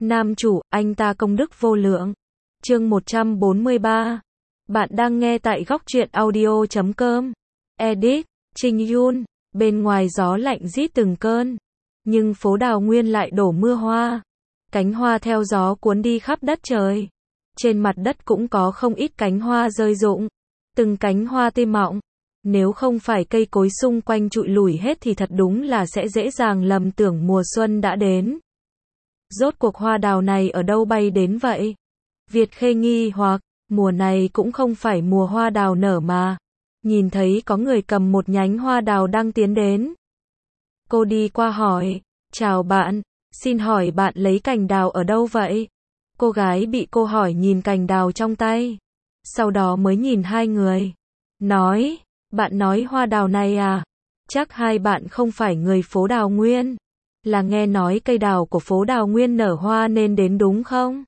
Nam chủ, anh ta công đức vô lượng. Chương 143. Bạn đang nghe tại góc truyện audio.com. Edit, Trình Yun. Bên ngoài gió lạnh rít từng cơn, nhưng phố Đào Nguyên lại đổ mưa hoa. Cánh hoa theo gió cuốn đi khắp đất trời. Trên mặt đất cũng có không ít cánh hoa rơi rụng. Từng cánh hoa tươi mọng. Nếu không phải cây cối xung quanh trụi lủi hết thì thật đúng là sẽ dễ dàng lầm tưởng mùa xuân đã đến. Rốt cuộc hoa đào này ở đâu bay đến vậy? Việt Khê nghi hoặc, mùa này cũng không phải mùa hoa đào nở mà. Nhìn thấy có người cầm một nhánh hoa đào đang tiến đến. Cô đi qua hỏi, chào bạn, xin hỏi bạn lấy cành đào ở đâu vậy? Cô gái bị cô hỏi nhìn cành đào trong tay. Sau đó mới nhìn hai người. Nói, bạn nói hoa đào này à? Chắc hai bạn không phải người phố Đào Nguyên. Là nghe nói cây đào của phố Đào Nguyên nở hoa nên đến đúng không?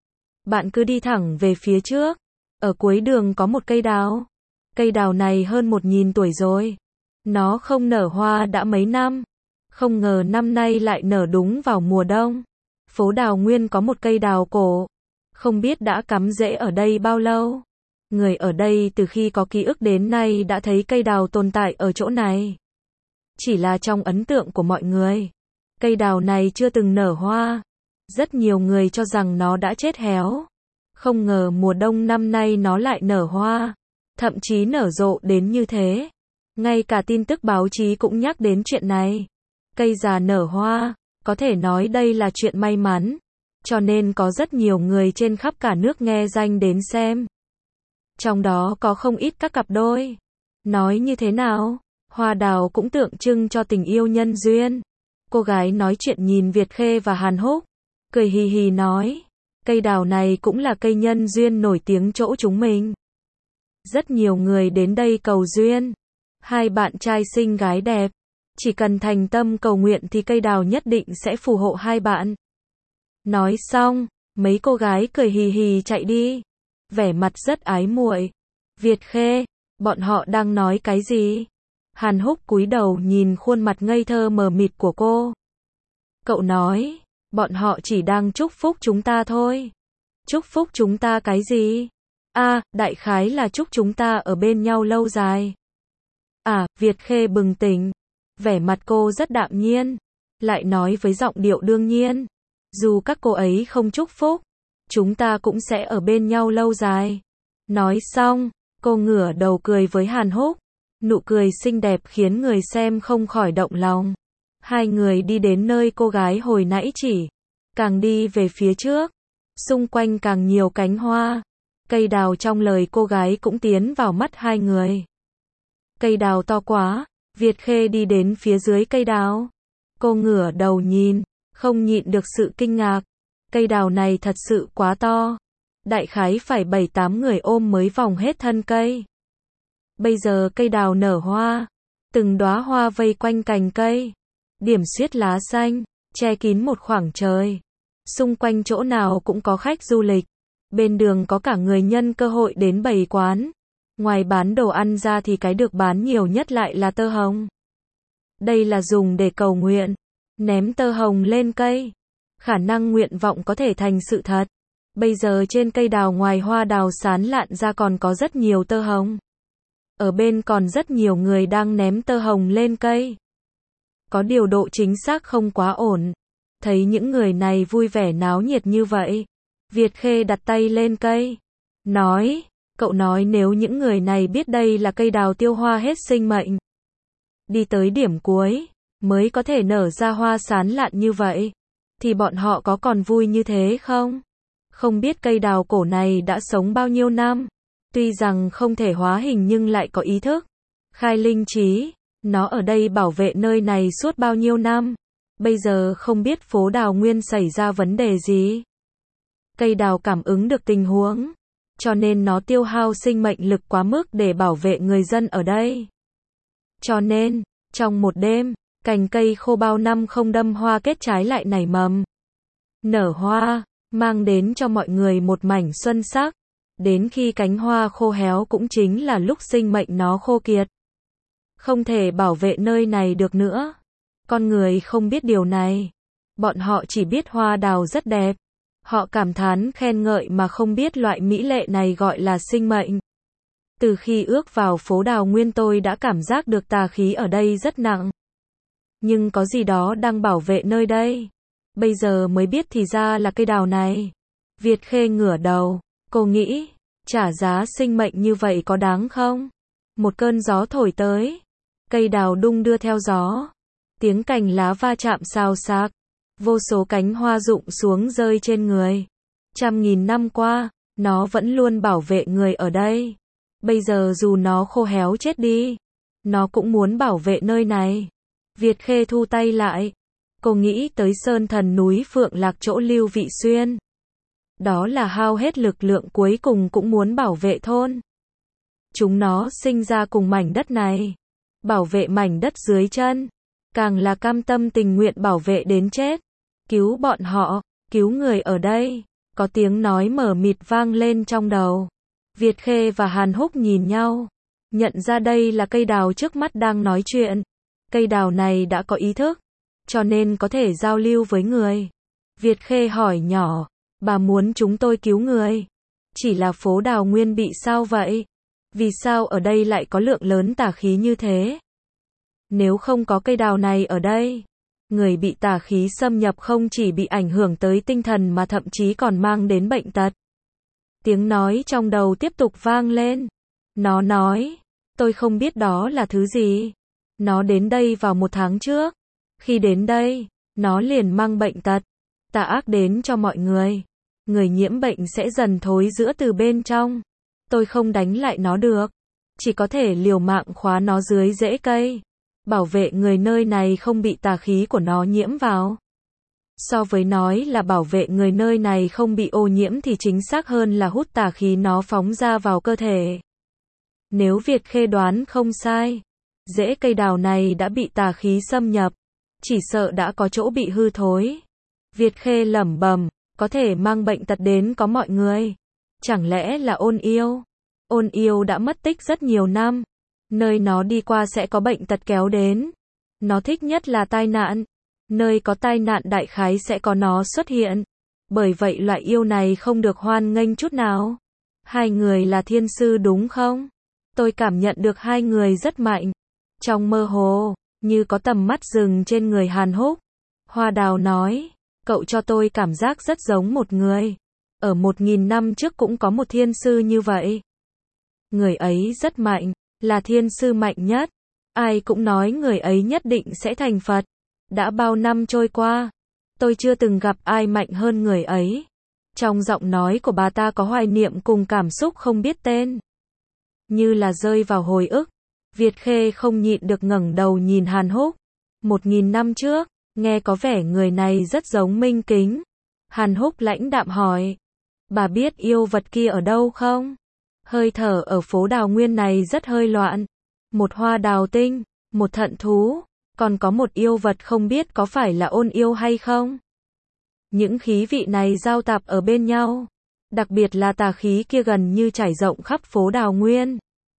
Bạn cứ đi thẳng về phía trước. Ở cuối đường có một cây đào. Cây đào này hơn 1000 tuổi rồi. Nó không nở hoa đã mấy năm. Không ngờ năm nay lại nở đúng vào mùa đông. Phố Đào Nguyên có một cây đào cổ. Không biết đã cắm rễ ở đây bao lâu. Người ở đây từ khi có ký ức đến nay đã thấy cây đào tồn tại ở chỗ này. Chỉ là trong ấn tượng của mọi người, cây đào này chưa từng nở hoa. Rất nhiều người cho rằng nó đã chết héo. Không ngờ mùa đông năm nay nó lại nở hoa. Thậm chí nở rộ đến như thế. Ngay cả tin tức báo chí cũng nhắc đến chuyện này. Cây già nở hoa, có thể nói đây là chuyện may mắn. Cho nên có rất nhiều người trên khắp cả nước nghe danh đến xem. Trong đó có không ít các cặp đôi. Nói như thế nào? Hoa đào cũng tượng trưng cho tình yêu nhân duyên. Cô gái nói chuyện nhìn Việt Khê và Hàn Húc, cười hì hì nói, cây đào này cũng là cây nhân duyên nổi tiếng chỗ chúng mình. Rất nhiều người đến đây cầu duyên. Hai bạn trai xinh gái đẹp. Chỉ cần thành tâm cầu nguyện thì cây đào nhất định sẽ phù hộ hai bạn. Nói xong, mấy cô gái cười hì hì chạy đi. Vẻ mặt rất ái muội. Việt Khê, bọn họ đang nói cái gì? Hàn Húc cúi đầu nhìn khuôn mặt ngây thơ mờ mịt của cô. Cậu nói, bọn họ chỉ đang chúc phúc chúng ta thôi. Chúc phúc chúng ta cái gì? Đại khái là chúc chúng ta ở bên nhau lâu dài. Việt Khê bừng tỉnh. Vẻ mặt cô rất đạm nhiên. Lại nói với giọng điệu đương nhiên. Dù các cô ấy không chúc phúc, chúng ta cũng sẽ ở bên nhau lâu dài. Nói xong, cô ngửa đầu cười với Hàn Húc. Nụ cười xinh đẹp khiến người xem không khỏi động lòng. Hai người đi đến nơi cô gái hồi nãy chỉ. Càng đi về phía trước, xung quanh càng nhiều cánh hoa. Cây đào trong lời cô gái cũng tiến vào mắt hai người. Cây đào to quá. Việt Khê đi đến phía dưới cây đào. Cô ngửa đầu nhìn, không nhịn được sự kinh ngạc. Cây đào này thật sự quá to. Đại khái phải 7-8 người ôm mới vòng hết thân cây. Bây giờ cây đào nở hoa. Từng đóa hoa vây quanh cành cây. Điểm xuyết lá xanh, che kín một khoảng trời. Xung quanh chỗ nào cũng có khách du lịch. Bên đường có cả người nhân cơ hội đến bày quán. Ngoài bán đồ ăn ra thì cái được bán nhiều nhất lại là tơ hồng. Đây là dùng để cầu nguyện. Ném tơ hồng lên cây. Khả năng nguyện vọng có thể thành sự thật. Bây giờ trên cây đào ngoài hoa đào sán lạn ra còn có rất nhiều tơ hồng. Ở bên còn rất nhiều người đang ném tơ hồng lên cây. Có điều độ chính xác không quá ổn. Thấy những người này vui vẻ náo nhiệt như vậy, Việt Khê đặt tay lên cây. Nói, cậu nói nếu những người này biết đây là cây đào tiêu hoa hết sinh mệnh. Đi tới điểm cuối, mới có thể nở ra hoa sán lạn như vậy. Thì bọn họ có còn vui như thế không? Không biết cây đào cổ này đã sống bao nhiêu năm. Tuy rằng không thể hóa hình nhưng lại có ý thức. Khai linh trí. Nó ở đây bảo vệ nơi này suốt bao nhiêu năm. Bây giờ không biết phố Đào Nguyên xảy ra vấn đề gì. Cây đào cảm ứng được tình huống. Cho nên nó tiêu hao sinh mệnh lực quá mức để bảo vệ người dân ở đây. Cho nên, trong một đêm, cành cây khô bao năm không đâm hoa kết trái lại nảy mầm. Nở hoa, mang đến cho mọi người một mảnh xuân sắc. Đến khi cánh hoa khô héo cũng chính là lúc sinh mệnh nó khô kiệt. Không thể bảo vệ nơi này được nữa. Con người không biết điều này. Bọn họ chỉ biết hoa đào rất đẹp. Họ cảm thán khen ngợi mà không biết loại mỹ lệ này gọi là sinh mệnh. Từ khi ước vào phố Đào Nguyên tôi đã cảm giác được tà khí ở đây rất nặng. Nhưng có gì đó đang bảo vệ nơi đây. Bây giờ mới biết thì ra là cây đào này. Việt Khê ngửa đầu, cô nghĩ, trả giá sinh mệnh như vậy có đáng không? Một cơn gió thổi tới, cây đào đung đưa theo gió. Tiếng cành lá va chạm xào xạc, vô số cánh hoa rụng xuống rơi trên người. Trăm nghìn năm qua, nó vẫn luôn bảo vệ người ở đây. Bây giờ dù nó khô héo chết đi, nó cũng muốn bảo vệ nơi này. Việt Khê thu tay lại. Cô nghĩ tới sơn thần núi Phượng Lạc chỗ Lưu Vị Xuyên. Đó là hao hết lực lượng cuối cùng cũng muốn bảo vệ thôn. Chúng nó sinh ra cùng mảnh đất này. Bảo vệ mảnh đất dưới chân. Càng là cam tâm tình nguyện bảo vệ đến chết. Cứu bọn họ, cứu người ở đây. Có tiếng nói mờ mịt vang lên trong đầu. Việt Khê và Hàn Húc nhìn nhau. Nhận ra đây là cây đào trước mắt đang nói chuyện. Cây đào này đã có ý thức, cho nên có thể giao lưu với người. Việt Khê hỏi nhỏ, bà muốn chúng tôi cứu người. Chỉ là phố Đào Nguyên bị sao vậy? Vì sao ở đây lại có lượng lớn tà khí như thế? Nếu không có cây đào này ở đây, người bị tà khí xâm nhập không chỉ bị ảnh hưởng tới tinh thần mà thậm chí còn mang đến bệnh tật. Tiếng nói trong đầu tiếp tục vang lên. Nó nói, tôi không biết đó là thứ gì. Nó đến đây vào 1 tháng trước. Khi đến đây, nó liền mang bệnh tật, tà ác đến cho mọi người. Người nhiễm bệnh sẽ dần thối rữa từ bên trong. Tôi không đánh lại nó được. Chỉ có thể liều mạng khóa nó dưới rễ cây. Bảo vệ người nơi này không bị tà khí của nó nhiễm vào. So với nói là bảo vệ người nơi này không bị ô nhiễm thì chính xác hơn là hút tà khí nó phóng ra vào cơ thể. Nếu Việt Khê đoán không sai, rễ cây đào này đã bị tà khí xâm nhập, chỉ sợ đã có chỗ bị hư thối. Việt Khê lẩm bẩm, có thể mang bệnh tật đến có mọi người. Chẳng lẽ là Ôn Yêu? Ôn Yêu đã mất tích rất nhiều năm. Nơi nó đi qua sẽ có bệnh tật kéo đến. Nó thích nhất là tai nạn. Nơi có tai nạn đại khái sẽ có nó xuất hiện. Bởi vậy loại yêu này không được hoan nghênh chút nào. Hai người là thiên sư đúng không? Tôi cảm nhận được hai người rất mạnh. Trong mơ hồ, như có tầm mắt dừng trên người Hàn Húc. Hoa Đào nói, cậu cho tôi cảm giác rất giống một người. Ở 1000 năm trước cũng có một thiên sư như vậy. Người ấy rất mạnh, là thiên sư mạnh nhất. Ai cũng nói người ấy nhất định sẽ thành Phật. Đã bao năm trôi qua, tôi chưa từng gặp ai mạnh hơn người ấy. Trong giọng nói của bà ta có hoài niệm cùng cảm xúc không biết tên. Như là rơi vào hồi ức. Việt Khê không nhịn được ngẩng đầu nhìn Hàn Húc. 1000 năm trước, nghe có vẻ người này rất giống Minh Kính. Hàn Húc lãnh đạm hỏi. Bà biết yêu vật kia ở đâu không? Hơi thở ở phố Đào Nguyên này rất hơi loạn. Một hoa đào tinh, một thận thú, còn có một yêu vật không biết có phải là Ôn Yêu hay không? Những khí vị này giao tạp ở bên nhau. Đặc biệt là tà khí kia gần như trải rộng khắp phố Đào Nguyên.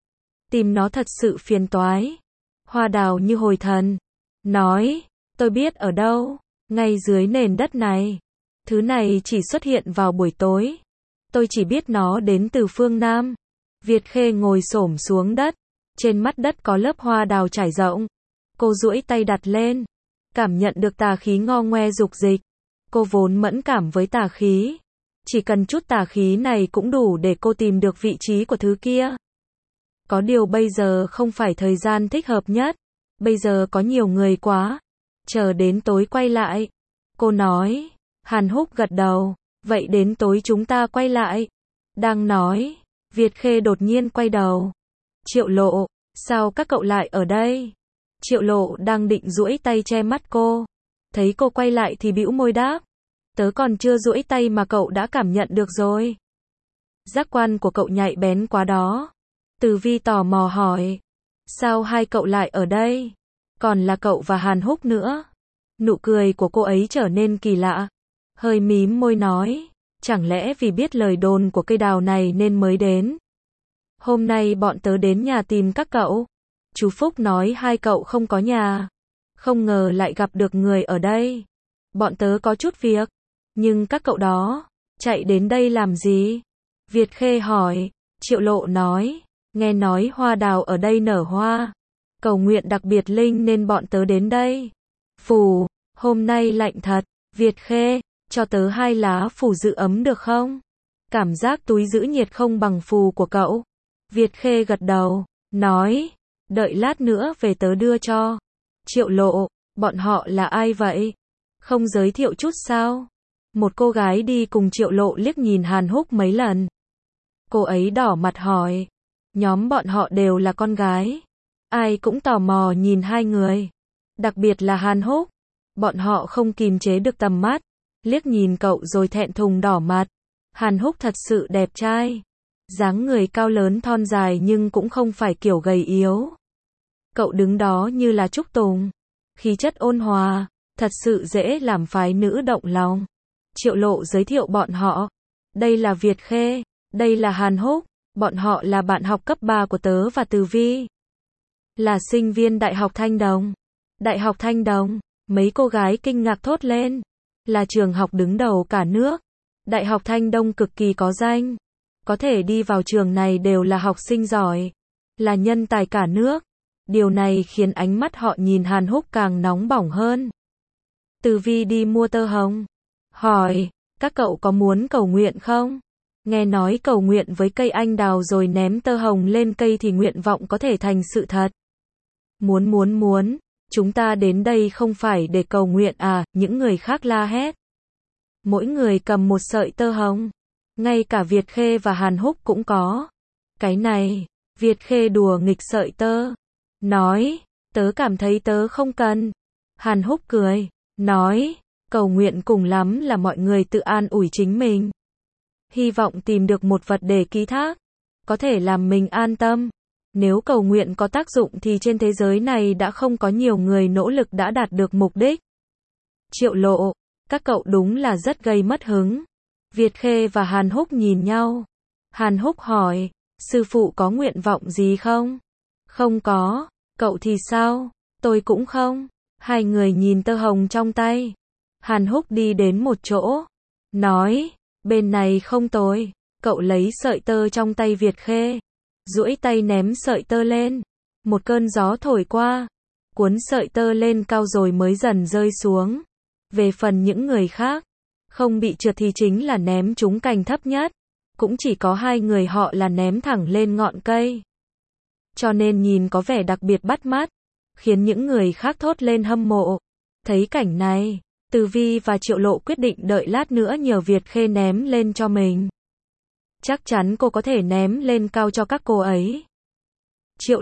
Tìm nó thật sự phiền toái. Hoa Đào như hồi thần. Nói, tôi biết ở đâu, ngay dưới nền đất này. Thứ này chỉ xuất hiện vào buổi tối. Tôi chỉ biết nó đến từ phương Nam. Việt Khê ngồi xổm xuống đất. Trên mặt đất có lớp hoa đào trải rộng. Cô duỗi tay đặt lên. Cảm nhận được tà khí ngo ngoe dục dịch. Cô vốn mẫn cảm với tà khí. Chỉ cần chút tà khí này cũng đủ để cô tìm được vị trí của thứ kia. Có điều bây giờ không phải thời gian thích hợp nhất. Bây giờ có nhiều người quá. Chờ đến tối quay lại. Cô nói. Hàn Húc gật đầu. Vậy đến tối chúng ta quay lại. Đang nói. Việt Khê đột nhiên quay đầu. Triệu Lộ, sao các cậu lại ở đây? Triệu Lộ đang định duỗi tay che mắt cô. Thấy cô quay lại thì bĩu môi đáp. Tớ còn chưa duỗi tay mà cậu đã cảm nhận được rồi. Giác quan của cậu nhạy bén quá đó. Từ Vi tò mò hỏi. Sao hai cậu lại ở đây? Còn là cậu và Hàn Húc nữa. Nụ cười của cô ấy trở nên kỳ lạ. Hơi mím môi nói. Chẳng lẽ vì biết lời đồn của cây đào này nên mới đến? Hôm nay bọn tớ đến nhà tìm các cậu. Chú Phúc nói hai cậu không có nhà. Không ngờ lại gặp được người ở đây. Bọn tớ có chút việc. Nhưng các cậu đó, chạy đến đây làm gì? Việt Khê hỏi. Triệu Lộ nói, nghe nói hoa đào ở đây nở hoa, cầu nguyện đặc biệt linh nên bọn tớ đến đây. Phù, hôm nay lạnh thật. Việt Khê, cho tớ 2 lá phù giữ ấm được không? Cảm giác túi giữ nhiệt không bằng phù của cậu. Việt Khê gật đầu, nói, đợi lát nữa về tớ đưa cho. Triệu Lộ, bọn họ là ai vậy? Không giới thiệu chút sao? Một cô gái đi cùng Triệu Lộ liếc nhìn Hàn Húc mấy lần. Cô ấy đỏ mặt hỏi, nhóm bọn họ đều là con gái. Ai cũng tò mò nhìn 2 người. Đặc biệt là Hàn Húc. Bọn họ không kìm chế được tầm mắt. Liếc nhìn cậu rồi thẹn thùng đỏ mặt. Hàn Húc thật sự đẹp trai. Dáng người cao lớn thon dài nhưng cũng không phải kiểu gầy yếu. Cậu đứng đó như là trúc tùng. Khí chất ôn hòa, thật sự dễ làm phái nữ động lòng. Triệu Lộ giới thiệu bọn họ. Đây là Việt Khê, đây là Hàn Húc, bọn họ là bạn học cấp 3 của tớ và Từ Vi. Là sinh viên Đại học Thanh Đồng. Đại học Thanh Đồng, mấy cô gái kinh ngạc thốt lên. Là trường học đứng đầu cả nước. Đại học Thanh Đông cực kỳ có danh. Có thể đi vào trường này đều là học sinh giỏi. Là nhân tài cả nước. Điều này khiến ánh mắt họ nhìn Hàn Húc càng nóng bỏng hơn. Từ Vi đi mua tơ hồng. Hỏi, các cậu có muốn cầu nguyện không? Nghe nói cầu nguyện với cây anh đào rồi ném tơ hồng lên cây thì nguyện vọng có thể thành sự thật. Muốn. Chúng ta đến đây không phải để cầu nguyện à, những người khác la hét. Mỗi người cầm một sợi tơ hồng. Ngay cả Việt Khê và Hàn Húc cũng có. Cái này, Việt Khê đùa nghịch sợi tơ. Nói, tớ cảm thấy tớ không cần. Hàn Húc cười, nói, cầu nguyện cùng lắm là mọi người tự an ủi chính mình. Hy vọng tìm được một vật để ký thác. Có thể làm mình an tâm. Nếu cầu nguyện có tác dụng thì trên thế giới này đã không có nhiều người nỗ lực đã đạt được mục đích. Triệu Lộ, các cậu đúng là rất gây mất hứng. Việt Khê và Hàn Húc nhìn nhau. Hàn Húc hỏi, sư phụ có nguyện vọng gì không? Không có. Cậu thì sao? Tôi cũng không. 2 người nhìn tơ hồng trong tay. Hàn Húc đi đến một chỗ. Nói, bên này không tồi. Cậu lấy sợi tơ trong tay Việt Khê. Duỗi tay ném sợi tơ lên. Một cơn gió thổi qua. Cuốn sợi tơ lên cao rồi mới dần rơi xuống. Về phần những người khác, không bị trượt thì chính là ném trúng cành thấp nhất. Cũng chỉ có 2 người họ là ném thẳng lên ngọn cây. Cho nên nhìn có vẻ đặc biệt bắt mắt. Khiến những người khác thốt lên hâm mộ. Thấy cảnh này, Từ Vi và Triệu Lộ quyết định đợi lát nữa nhờ Việt Khê ném lên cho mình. Chắc chắn cô có thể ném lên cao cho các cô ấy. Triệu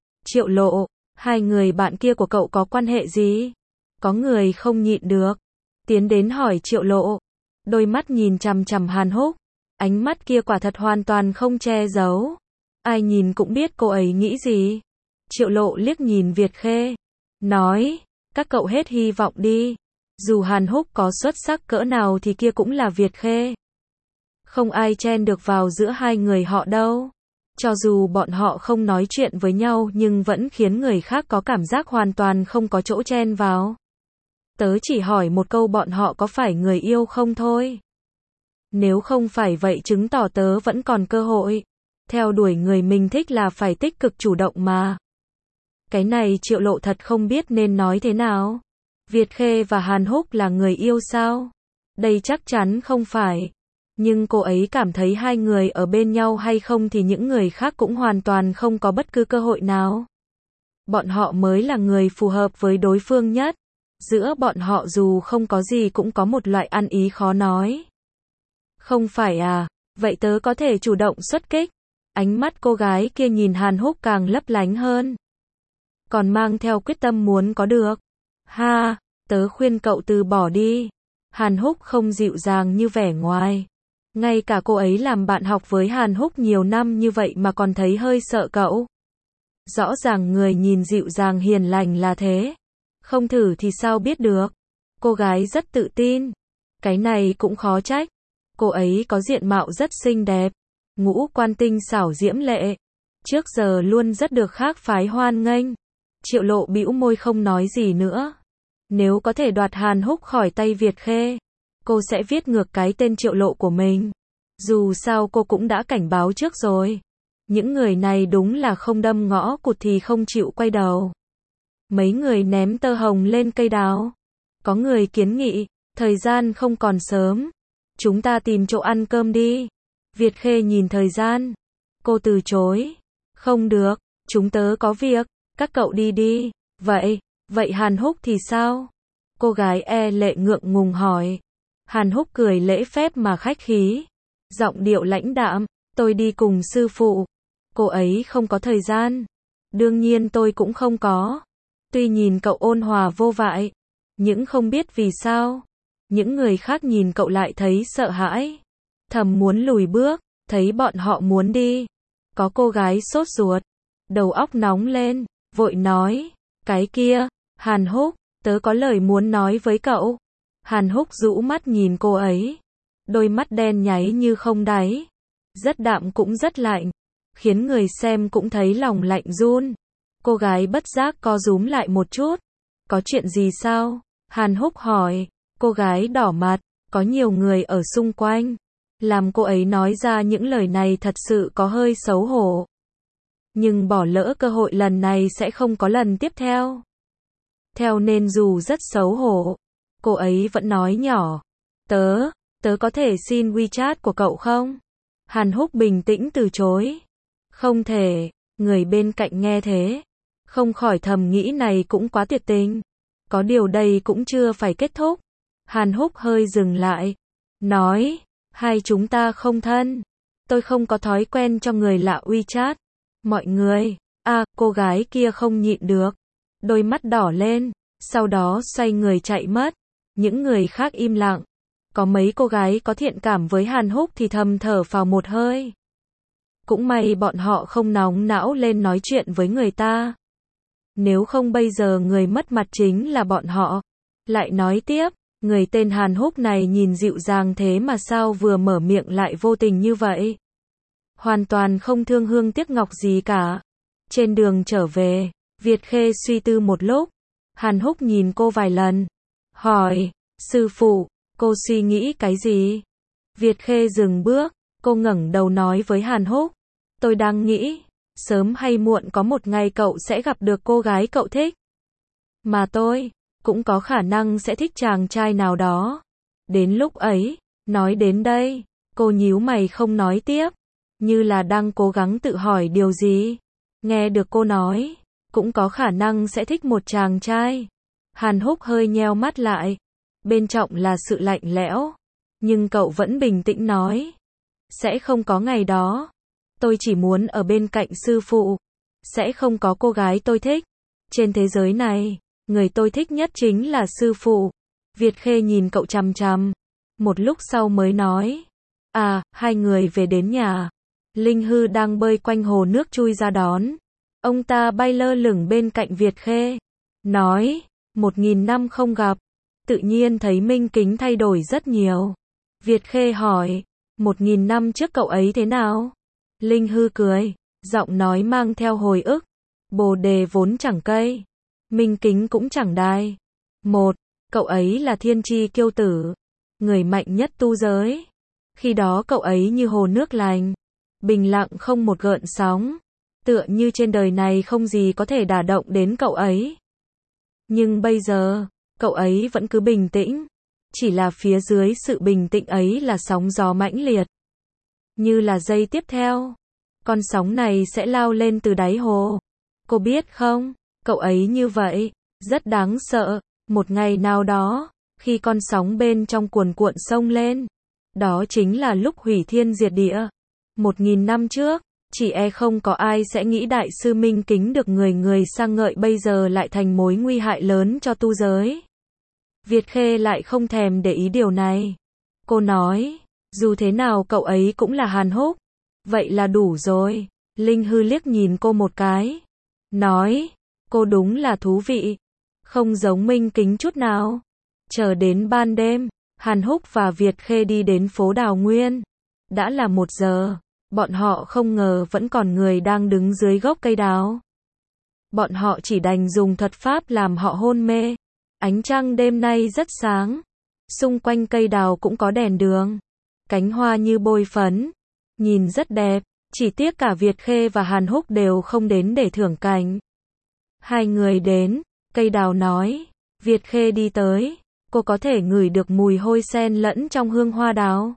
Lộ, 2 người bạn kia của cậu có quan hệ gì? Có người không nhịn được. Tiến đến hỏi Triệu Lộ. Đôi mắt nhìn chằm chằm Hàn Húc. Ánh mắt kia quả thật hoàn toàn không che giấu. Ai nhìn cũng biết cô ấy nghĩ gì. Triệu Lộ liếc nhìn Việt Khê. Nói, các cậu hết hy vọng đi. Dù Hàn Húc có xuất sắc cỡ nào thì kia cũng là Việt Khê. Không ai chen được vào giữa 2 người họ đâu. Cho dù bọn họ không nói chuyện với nhau nhưng vẫn khiến người khác có cảm giác hoàn toàn không có chỗ chen vào. Tớ chỉ hỏi một câu bọn họ có phải người yêu không thôi. Nếu không phải vậy chứng tỏ tớ vẫn còn cơ hội. Theo đuổi người mình thích là phải tích cực chủ động mà. Cái này Triệu Lộ thật không biết nên nói thế nào. Việt Khê và Hàn Húc là người yêu sao? Đây chắc chắn không phải. Nhưng cô ấy cảm thấy 2 người ở bên nhau hay không thì những người khác cũng hoàn toàn không có bất cứ cơ hội nào. Bọn họ mới là người phù hợp với đối phương nhất. Giữa bọn họ dù không có gì cũng có một loại ăn ý khó nói. Không phải à, vậy tớ có thể chủ động xuất kích. Ánh mắt cô gái kia nhìn Hàn Húc càng lấp lánh hơn. Còn mang theo quyết tâm muốn có được. Ha, tớ khuyên cậu từ bỏ đi. Hàn Húc không dịu dàng như vẻ ngoài. Ngay cả cô ấy làm bạn học với Hàn Húc nhiều năm như vậy mà còn thấy hơi sợ cậu. Rõ ràng người nhìn dịu dàng hiền lành là thế. Không thử thì sao biết được. Cô gái rất tự tin. Cái này cũng khó trách. Cô ấy có diện mạo rất xinh đẹp. Ngũ quan tinh xảo diễm lệ. Trước giờ luôn rất được khác phái hoan nghênh. Triệu Lộ bĩu môi không nói gì nữa. Nếu có thể đoạt Hàn Húc khỏi tay Việt Khê, cô sẽ viết ngược cái tên Triệu Lộ của mình. Dù sao cô cũng đã cảnh báo trước rồi. Những người này đúng là không đâm ngõ cụt thì không chịu quay đầu. Mấy người ném tơ hồng lên cây đào. Có người kiến nghị, thời gian không còn sớm. Chúng ta tìm chỗ ăn cơm đi. Việt Khê nhìn thời gian. Cô từ chối. Không được, chúng tớ có việc, các cậu đi đi. Vậy Hàn Húc thì sao? Cô gái e lệ ngượng ngùng hỏi. Hàn Húc cười lễ phép mà khách khí. Giọng điệu lãnh đạm, tôi đi cùng sư phụ. Cô ấy không có thời gian. Đương nhiên tôi cũng không có. Tuy nhìn cậu ôn hòa vô vại, nhưng không biết vì sao. Những người khác nhìn cậu lại thấy sợ hãi. Thầm muốn lùi bước, thấy bọn họ muốn đi. Có cô gái sốt ruột, đầu óc nóng lên, vội nói. Cái kia, Hàn Húc, tớ có lời muốn nói với cậu. Hàn Húc rũ mắt nhìn cô ấy. Đôi mắt đen nháy như không đáy. Rất đạm cũng rất lạnh. Khiến người xem cũng thấy lòng lạnh run. Cô gái bất giác co rúm lại một chút. Có chuyện gì sao? Hàn Húc hỏi. Cô gái đỏ mặt. Có nhiều người ở xung quanh. Làm cô ấy nói ra những lời này thật sự có hơi xấu hổ. Nhưng bỏ lỡ cơ hội lần này sẽ không có lần tiếp theo. Theo nên dù rất xấu hổ, cô ấy vẫn nói nhỏ. Tớ có thể xin WeChat của cậu không? Hàn Húc bình tĩnh từ chối. Không thể, người bên cạnh nghe thế. Không khỏi thầm nghĩ này cũng quá tuyệt tình. Có điều đây cũng chưa phải kết thúc. Hàn Húc hơi dừng lại. Nói, hai chúng ta không thân. Tôi không có thói quen cho người lạ WeChat. Mọi người, cô gái kia không nhịn được. Đôi mắt đỏ lên, sau đó xoay người chạy mất. Những người khác im lặng. Có mấy cô gái có thiện cảm với Hàn Húc thì thầm thở phào một hơi. Cũng may bọn họ không nóng não lên nói chuyện với người ta. Nếu không bây giờ người mất mặt chính là bọn họ. Lại nói tiếp, người tên Hàn Húc này nhìn dịu dàng thế mà sao vừa mở miệng lại vô tình như vậy. Hoàn toàn không thương hương tiếc ngọc gì cả. Trên đường trở về, Việt Khê suy tư một lúc. Hàn Húc nhìn cô vài lần. Hỏi, sư phụ, cô suy nghĩ cái gì? Việt Khê dừng bước, cô ngẩng đầu nói với Hàn Húc. Tôi đang nghĩ, sớm hay muộn có một ngày cậu sẽ gặp được cô gái cậu thích. Mà tôi, cũng có khả năng sẽ thích chàng trai nào đó. Đến lúc ấy, nói đến đây, cô nhíu mày không nói tiếp. Như là đang cố gắng tự hỏi điều gì. Nghe được cô nói, cũng có khả năng sẽ thích một chàng trai. Hàn Húc hơi nheo mắt lại. Bên trong là sự lạnh lẽo. Nhưng cậu vẫn bình tĩnh nói. Sẽ không có ngày đó. Tôi chỉ muốn ở bên cạnh sư phụ. Sẽ không có cô gái tôi thích. Trên thế giới này, người tôi thích nhất chính là sư phụ. Việt Khê nhìn cậu chằm chằm. Một lúc sau mới nói. Hai người về đến nhà. Linh Hư đang bơi quanh hồ nước chui ra đón. Ông ta bay lơ lửng bên cạnh Việt Khê. Nói, 1000 năm không gặp. Tự nhiên thấy Minh Kính thay đổi rất nhiều. Việt Khê hỏi, 1000 năm trước cậu ấy thế nào? Linh Hư cười, giọng nói mang theo hồi ức. Bồ đề vốn chẳng cây. Minh Kính cũng chẳng đai. Cậu ấy là thiên tri kiêu tử. Người mạnh nhất tu giới. Khi đó cậu ấy như hồ nước lành. Bình lặng không một gợn sóng. Tựa như trên đời này không gì có thể đả động đến cậu ấy. Nhưng bây giờ, cậu ấy vẫn cứ bình tĩnh. Chỉ là phía dưới sự bình tĩnh ấy là sóng gió mãnh liệt. Như là giây tiếp theo, con sóng này sẽ lao lên từ đáy hồ. Cô biết không, cậu ấy như vậy, rất đáng sợ. Một ngày nào đó, khi con sóng bên trong cuồn cuộn sông lên, đó chính là lúc hủy thiên diệt địa. 1000 năm trước, chỉ không có ai sẽ nghĩ đại sư Minh Kính được người người sang ngợi bây giờ lại thành mối nguy hại lớn cho tu giới. Việt Khê lại không thèm để ý điều này. Cô nói, dù thế nào cậu ấy cũng là Hàn Húc. Vậy là đủ rồi. Linh Hư liếc nhìn cô một cái. Nói, cô đúng là thú vị. Không giống Minh Kính chút nào. Chờ đến ban đêm, Hàn Húc và Việt Khê đi đến phố Đào Nguyên. Đã là 1 giờ. Bọn họ không ngờ vẫn còn người đang đứng dưới gốc cây đào. Bọn họ chỉ đành dùng thuật pháp làm họ hôn mê. Ánh trăng đêm nay rất sáng. Xung quanh cây đào cũng có đèn đường. Cánh hoa như bôi phấn. Nhìn rất đẹp. Chỉ tiếc cả Việt Khê và Hàn Húc đều không đến để thưởng cảnh. Hai người đến. Cây đào nói. Việt Khê đi tới. Cô có thể ngửi được mùi hôi xen lẫn trong hương hoa đào.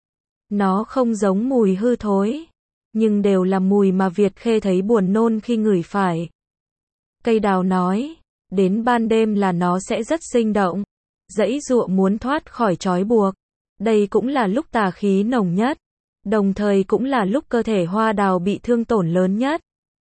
Nó không giống mùi hư thối. Nhưng đều là mùi mà Việt Khê thấy buồn nôn khi ngửi phải. Cây đào nói. Đến ban đêm là nó sẽ rất sinh động. Giãy giụa muốn thoát khỏi trói buộc. Đây cũng là lúc tà khí nồng nhất. Đồng thời cũng là lúc cơ thể hoa đào bị thương tổn lớn nhất.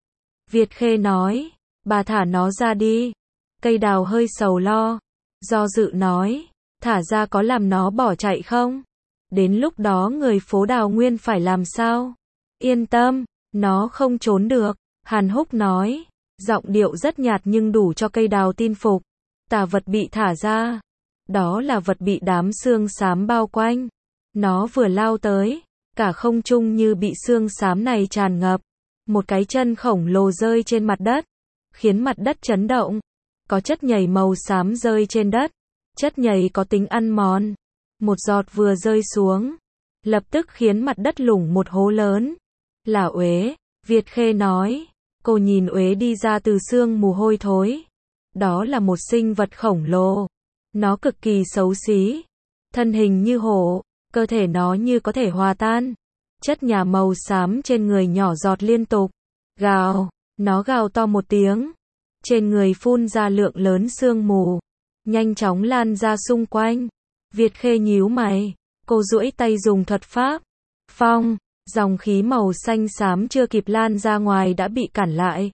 Việt Khê nói. Bà thả nó ra đi. Cây đào hơi sầu lo. Do dự nói. Thả ra có làm nó bỏ chạy không? Đến lúc đó người phố Đào Nguyên phải làm sao? Yên tâm, nó không trốn được. Hàn Húc nói. Giọng điệu rất nhạt nhưng đủ cho cây đào tin phục. Tà vật bị thả ra. Đó là vật bị đám xương xám bao quanh. Nó vừa lao tới. Cả không trung như bị xương xám này tràn ngập. Một cái chân khổng lồ rơi trên mặt đất. Khiến mặt đất chấn động. Có chất nhầy màu xám rơi trên đất. Chất nhầy có tính ăn mòn. Một giọt vừa rơi xuống. Lập tức khiến mặt đất lủng một hố lớn. Là uế. Việt Khê nói. Cô nhìn uế đi ra từ sương mù hôi thối. Đó là một sinh vật khổng lồ. Nó cực kỳ xấu xí. Thân hình như hổ. Cơ thể nó như có thể hòa tan. Chất nhả màu xám trên người nhỏ giọt liên tục. Gào. Nó gào to một tiếng. Trên người phun ra lượng lớn sương mù. Nhanh chóng lan ra xung quanh. Việt Khê nhíu mày. Cô duỗi tay dùng thuật pháp. Phong. Dòng khí màu xanh xám chưa kịp lan ra ngoài đã bị cản lại.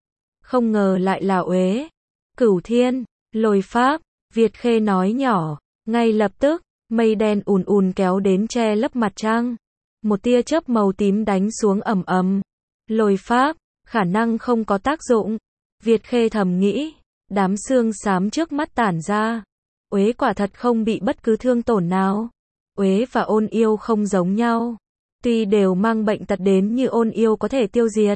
Không ngờ lại là uế. Cửu thiên. Lôi pháp. Việt Khê nói nhỏ. Ngay lập tức. Mây đen ùn ùn kéo đến che lấp mặt trăng. Một tia chớp màu tím đánh xuống ầm ầm. Lôi pháp. Khả năng không có tác dụng. Việt Khê thầm nghĩ. Đám xương xám trước mắt tản ra. Uế quả thật không bị bất cứ thương tổn nào. Uế và ôn yêu không giống nhau. Tuy đều mang bệnh tật đến như ôn yêu có thể tiêu diệt.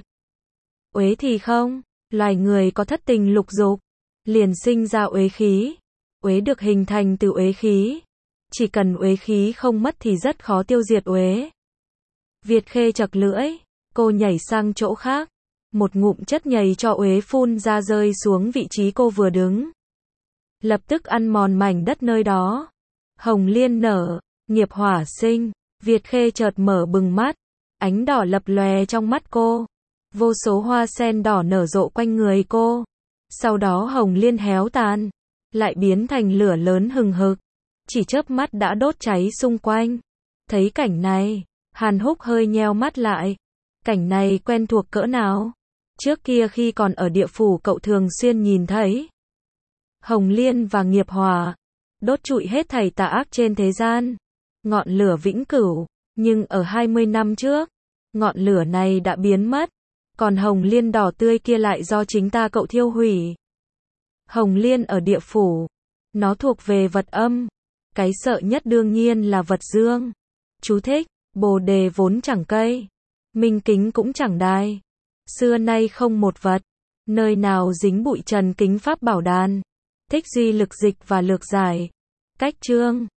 Uế thì không. Loài người có thất tình lục dục. Liền sinh ra uế khí. Uế được hình thành từ uế khí. Chỉ cần uế khí không mất thì rất khó tiêu diệt uế. Việt Khê chật lưỡi. Cô nhảy sang chỗ khác. Một ngụm chất nhầy cho uế phun ra rơi xuống vị trí cô vừa đứng. Lập tức ăn mòn mảnh đất nơi đó. Hồng liên nở. Nghiệp hỏa sinh. Việt Khê chợt mở bừng mắt. Ánh đỏ lập lòe trong mắt cô. Vô số hoa sen đỏ nở rộ quanh người cô. Sau đó hồng liên héo tàn. Lại biến thành lửa lớn hừng hực. Chỉ chớp mắt đã đốt cháy xung quanh. Thấy cảnh này, Hàn Húc hơi nheo mắt lại. Cảnh này quen thuộc cỡ nào? Trước kia khi còn ở địa phủ cậu thường xuyên nhìn thấy. Hồng liên và nghiệp hỏa. Đốt trụi hết thảy tà ác trên thế gian. Ngọn lửa vĩnh cửu. Nhưng ở 20 năm trước, ngọn lửa này đã biến mất. Còn hồng liên đỏ tươi kia lại do chính ta cậu thiêu hủy. Hồng liên ở địa phủ. Nó thuộc về vật âm. Cái sợ nhất đương nhiên là vật dương. Chú thích. Bồ đề vốn chẳng cây. Minh kính cũng chẳng đài. Xưa nay không một vật. Nơi nào dính bụi trần kính pháp bảo đàn. Thích duy lực dịch và lược giải. Cách chương.